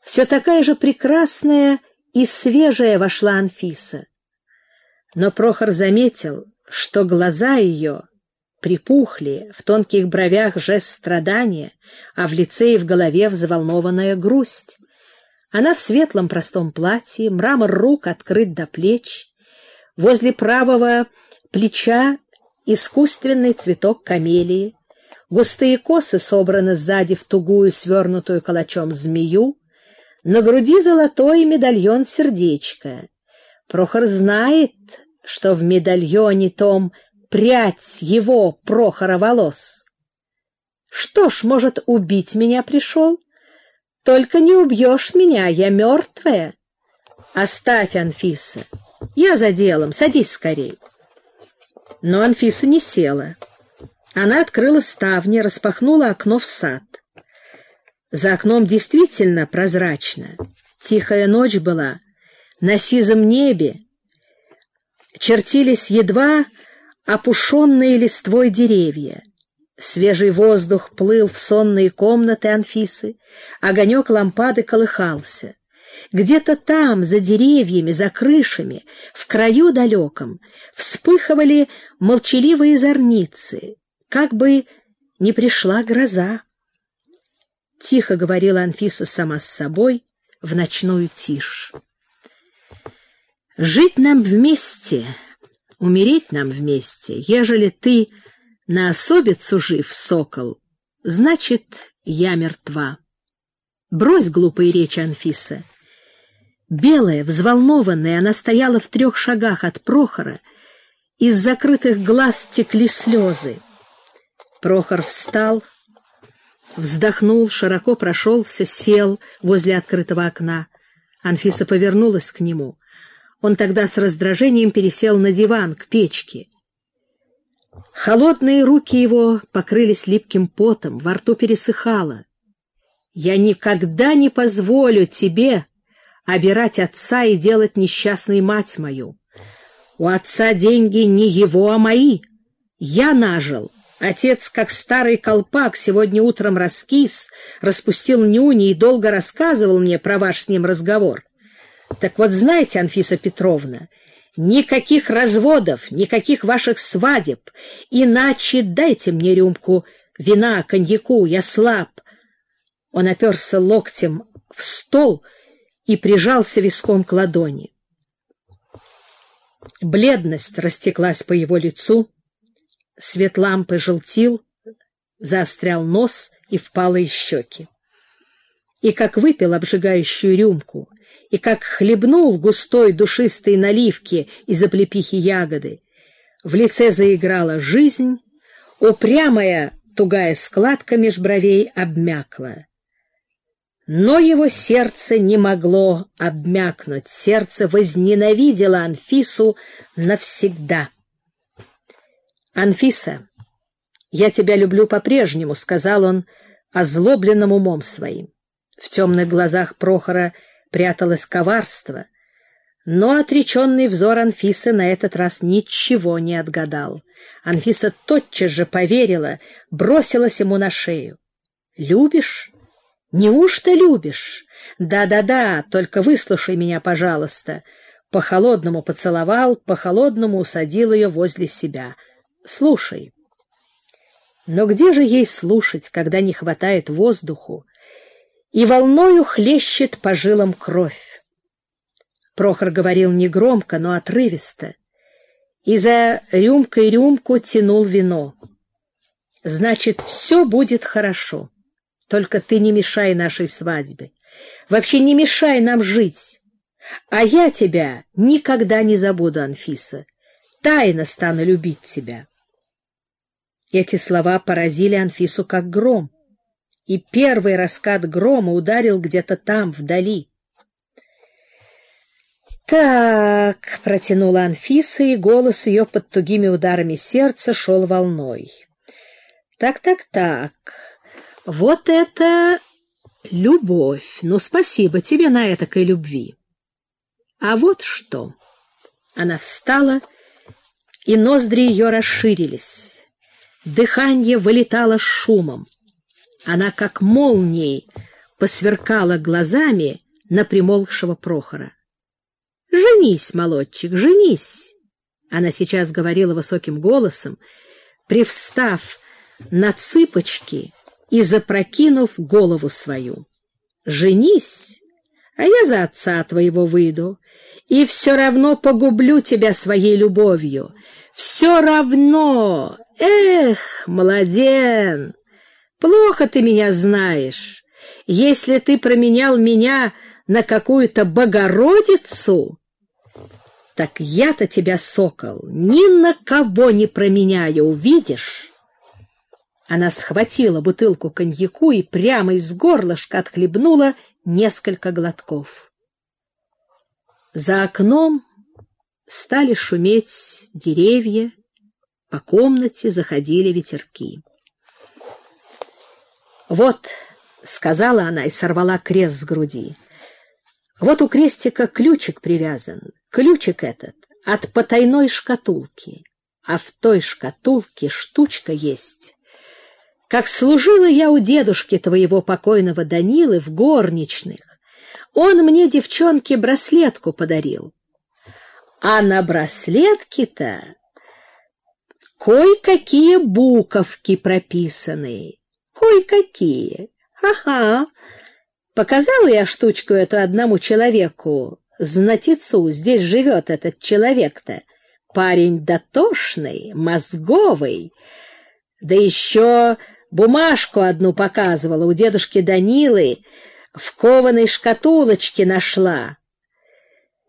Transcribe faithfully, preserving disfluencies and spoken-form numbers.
Все такая же прекрасная и свежая вошла Анфиса. Но Прохор заметил, что глаза ее припухли, в тонких бровях жест страдания, а в лице и в голове взволнованная грусть. Она в светлом простом платье, мрамор рук открыт до плеч, возле правого плеча искусственный цветок камелии, густые косы собраны сзади в тугую, свернутую калачом змею, на груди золотой медальон сердечко. Прохор знает, что в медальоне том прядь его, Прохора, волос. Что ж, может, убить меня пришел? Только не убьешь меня, я мертвая. Оставь, Анфиса, я за делом, садись скорей. Но Анфиса не села. Она открыла ставни, распахнула окно в сад. За окном действительно прозрачно. Тихая ночь была. На сизом небе чертились едва опушенные листвой деревья. Свежий воздух плыл в сонные комнаты Анфисы, огонек лампады колыхался. Где-то там, за деревьями, за крышами, в краю далеком, вспыхивали молчаливые зорницы, как бы не пришла гроза. Тихо говорила Анфиса сама с собой в ночную тишь. «Жить нам вместе, умереть нам вместе. Ежели ты на особицу жив, сокол, значит, я мертва». Брось глупые речи, Анфиса. Белая, взволнованная, она стояла в трех шагах от Прохора, из закрытых глаз текли слезы. Прохор встал, вздохнул, широко прошелся, сел возле открытого окна. Анфиса повернулась к нему. Он тогда с раздражением пересел на диван, к печке. Холодные руки его покрылись липким потом, во рту пересыхало. «Я никогда не позволю тебе обирать отца и делать несчастной мать мою. У отца деньги не его, а мои. Я нажил. Отец, как старый колпак, сегодня утром раскис, распустил нюни и долго рассказывал мне про ваш с ним разговор. Так вот, знаете, Анфиса Петровна, никаких разводов, никаких ваших свадеб, иначе дайте мне рюмку вина, коньяку, я слаб». Он оперся локтем в стол и прижался виском к ладони. Бледность растеклась по его лицу, свет лампы желтил, заострял нос и впалые щеки. И как выпил обжигающую рюмку, и как хлебнул густой душистой наливки из облепихи ягоды, в лице заиграла жизнь, упрямая тугая складка меж бровей обмякла. Но его сердце не могло обмякнуть, сердце возненавидело Анфису навсегда. «Анфиса, я тебя люблю по-прежнему», — сказал он озлобленным умом своим. В темных глазах Прохора пряталось коварство, но отреченный взор Анфисы на этот раз ничего не отгадал. Анфиса тотчас же поверила, бросилась ему на шею. «Любишь? Неужто любишь? Да-да-да, только выслушай меня, пожалуйста». По-холодному поцеловал, по-холодному усадил ее возле себя. «Слушай». Но где же ей слушать, когда не хватает воздуху, и волною хлещет по жилам кровь? Прохор говорил негромко, но отрывисто, и за рюмкой рюмку тянул вино. «Значит, все будет хорошо. Только ты не мешай нашей свадьбе. Вообще не мешай нам жить. А я тебя никогда не забуду, Анфиса. Тайно стану любить тебя». Эти слова поразили Анфису как гром, и первый раскат грома ударил где-то там, вдали. «Так», — протянула Анфиса, и голос ее под тугими ударами сердца шел волной. «Так-так-так, вот это любовь! Ну, спасибо тебе на этакой любви. А вот что!» Она встала, и ноздри ее расширились. Дыхание вылетало шумом. Она, как молнией, посверкала глазами на примолкшего Прохора. «Женись, молодчик, женись!» Она сейчас говорила высоким голосом, привстав на цыпочки и запрокинув голову свою. «Женись, а я за отца твоего выйду, и все равно погублю тебя своей любовью. Все равно! Эх, младен! Плохо ты меня знаешь. Если ты променял меня на какую-то Богородицу, так я-то тебя, сокол, ни на кого не променяю, увидишь?» Она схватила бутылку коньяку и прямо из горлышка отхлебнула несколько глотков. За окном стали шуметь деревья, по комнате заходили ветерки. «Вот», — сказала она и сорвала крест с груди, — «вот у крестика ключик привязан. Ключик этот от потайной шкатулки, а в той шкатулке штучка есть. Как служила я у дедушки твоего покойного Данилы в горничных, он мне, девчонке, браслетку подарил. А на браслетке-то кое-какие буковки прописаны, кое-какие. Ага, показала я штучку эту одному человеку, знатецу, здесь живет этот человек-то, парень дотошный, мозговый, да еще бумажку одну показывала у дедушки Данилы, в кованой шкатулочке нашла.